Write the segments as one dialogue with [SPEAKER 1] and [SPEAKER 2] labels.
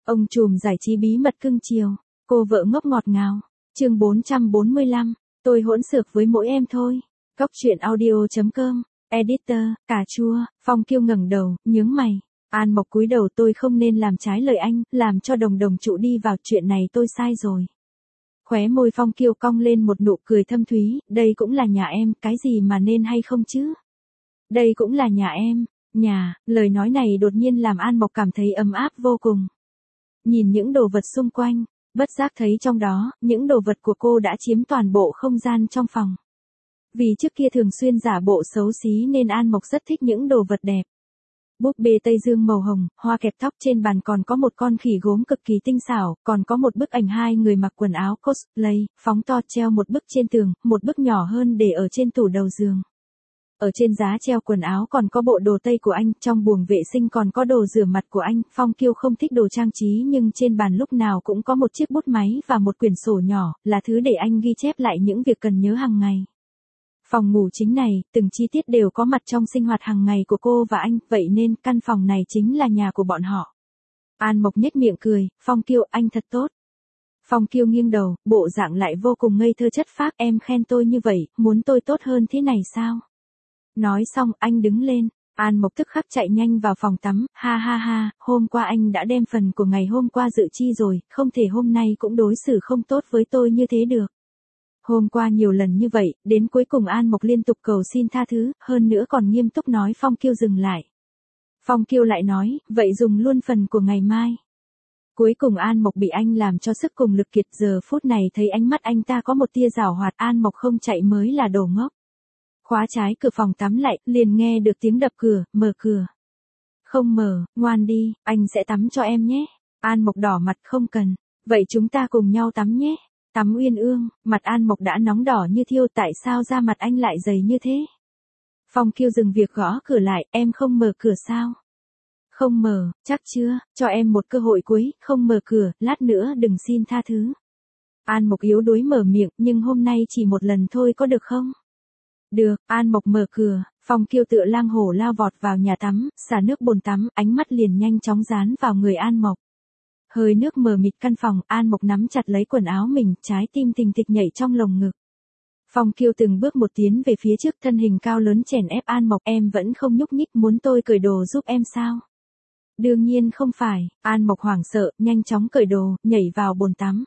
[SPEAKER 1] Ông trùm giải trí bí mật cưng chiều, cô vợ ngốc ngọt ngào. Chương 445, tôi hỗn xược với mỗi em thôi. Cóc truyện audio.com, editor, cà chua. Phong Kiêu ngẩng đầu, nhướng mày. An Mộc cúi đầu, tôi không nên làm trái lời anh, làm cho Đồng Đồng trụ đi vào, chuyện này tôi sai rồi. Khóe môi Phong Kiêu cong lên một nụ cười thâm thúy, đây cũng là nhà em, cái gì mà nên hay không chứ? Đây cũng là nhà em, nhà, lời nói này đột nhiên làm An Mộc cảm thấy ấm áp vô cùng. Nhìn những đồ vật xung quanh, bất giác thấy trong đó, những đồ vật của cô đã chiếm toàn bộ không gian trong phòng. Vì trước kia thường xuyên giả bộ xấu xí nên An Mộc rất thích những đồ vật đẹp. Búp bê Tây Dương màu hồng, hoa kẹp tóc, trên bàn còn có một con khỉ gốm cực kỳ tinh xảo, còn có một bức ảnh hai người mặc quần áo cosplay, phóng to treo một bức trên tường, một bức nhỏ hơn để ở trên tủ đầu giường. Ở trên giá treo quần áo còn có bộ đồ Tây của anh, trong buồng vệ sinh còn có đồ rửa mặt của anh. Phong Kiêu không thích đồ trang trí nhưng trên bàn lúc nào cũng có một chiếc bút máy và một quyển sổ nhỏ, là thứ để anh ghi chép lại những việc cần nhớ hàng ngày. Phòng ngủ chính này, từng chi tiết đều có mặt trong sinh hoạt hàng ngày của cô và anh, vậy nên căn phòng này chính là nhà của bọn họ. An Mộc nhếch miệng cười, Phong Kiêu, anh thật tốt. Phong Kiêu nghiêng đầu, bộ dạng lại vô cùng ngây thơ chất phác, em khen tôi như vậy, muốn tôi tốt hơn thế này sao? Nói xong, anh đứng lên, An Mộc tức khắc chạy nhanh vào phòng tắm, ha ha ha, hôm qua anh đã đem phần của ngày hôm qua dự chi rồi, không thể hôm nay cũng đối xử không tốt với tôi như thế được. Hôm qua nhiều lần như vậy, đến cuối cùng An Mộc liên tục cầu xin tha thứ, hơn nữa còn nghiêm túc nói Phong Kiêu dừng lại. Phong Kiêu lại nói, vậy dùng luôn phần của ngày mai. Cuối cùng An Mộc bị anh làm cho sức cùng lực kiệt, giờ phút này thấy ánh mắt anh ta có một tia giảo hoạt, An Mộc không chạy mới là đồ ngốc. Khóa trái cửa phòng tắm lại, liền nghe được tiếng đập cửa, mở cửa. Không mở, ngoan đi, anh sẽ tắm cho em nhé. An Mộc đỏ mặt, không cần, vậy chúng ta cùng nhau tắm nhé. Tắm uyên ương, mặt An Mộc đã nóng đỏ như thiêu, tại sao da mặt anh lại dày như thế? Phong Kiêu dừng việc gõ cửa lại, em không mở cửa sao? Không mở, chắc chưa, cho em một cơ hội cuối, không mở cửa, lát nữa đừng xin tha thứ. An Mộc yếu đuối mở miệng, nhưng hôm nay chỉ một lần thôi có được không? Được, An Mộc mở cửa, Phong Kiêu tựa lang hổ lao vọt vào nhà tắm, xả nước bồn tắm, ánh mắt liền nhanh chóng dán vào người An Mộc. Hơi nước mờ mịt căn phòng, An Mộc nắm chặt lấy quần áo mình, trái tim thình thịch nhảy trong lồng ngực. Phong Kiêu từng bước một tiến về phía trước, thân hình cao lớn chèn ép An Mộc, em vẫn không nhúc nhích, muốn tôi cởi đồ giúp em sao? Đương nhiên không phải, An Mộc hoảng sợ, nhanh chóng cởi đồ, nhảy vào bồn tắm.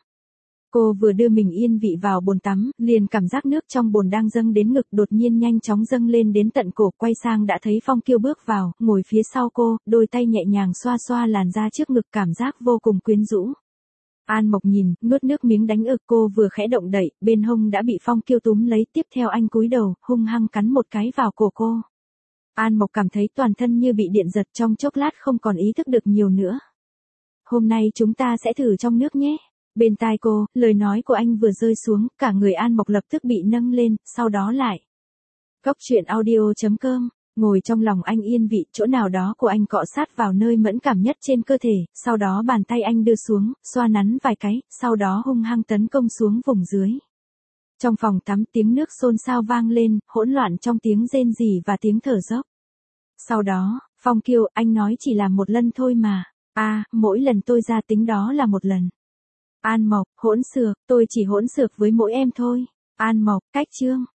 [SPEAKER 1] Cô vừa đưa mình yên vị vào bồn tắm, liền cảm giác nước trong bồn đang dâng đến ngực, đột nhiên nhanh chóng dâng lên đến tận cổ, quay sang đã thấy Phong Kiêu bước vào, ngồi phía sau cô, đôi tay nhẹ nhàng xoa xoa làn da trước ngực, cảm giác vô cùng quyến rũ. An Mộc nhìn, nuốt nước miếng đánh ực, cô vừa khẽ động đậy, bên hông đã bị Phong Kiêu túm lấy, tiếp theo anh cúi đầu, hung hăng cắn một cái vào cổ cô. An Mộc cảm thấy toàn thân như bị điện giật, trong chốc lát không còn ý thức được nhiều nữa. Hôm nay chúng ta sẽ thử trong nước nhé. Bên tai cô, lời nói của anh vừa rơi xuống, cả người An Mộc lập tức bị nâng lên, sau đó lại. Cóc truyện audio.com, ngồi trong lòng anh yên vị, chỗ nào đó của anh cọ sát vào nơi mẫn cảm nhất trên cơ thể, sau đó bàn tay anh đưa xuống, xoa nắn vài cái, sau đó hung hăng tấn công xuống vùng dưới. Trong phòng tắm tiếng nước xôn xao vang lên, hỗn loạn trong tiếng rên rỉ và tiếng thở dốc. Sau đó, Phong Kiêu, anh nói chỉ là một lần thôi mà. Mỗi lần tôi ra tính đó là một lần. An Mộc, hỗn xược, tôi chỉ hỗn xược với mỗi em thôi. An Mộc, cách chương.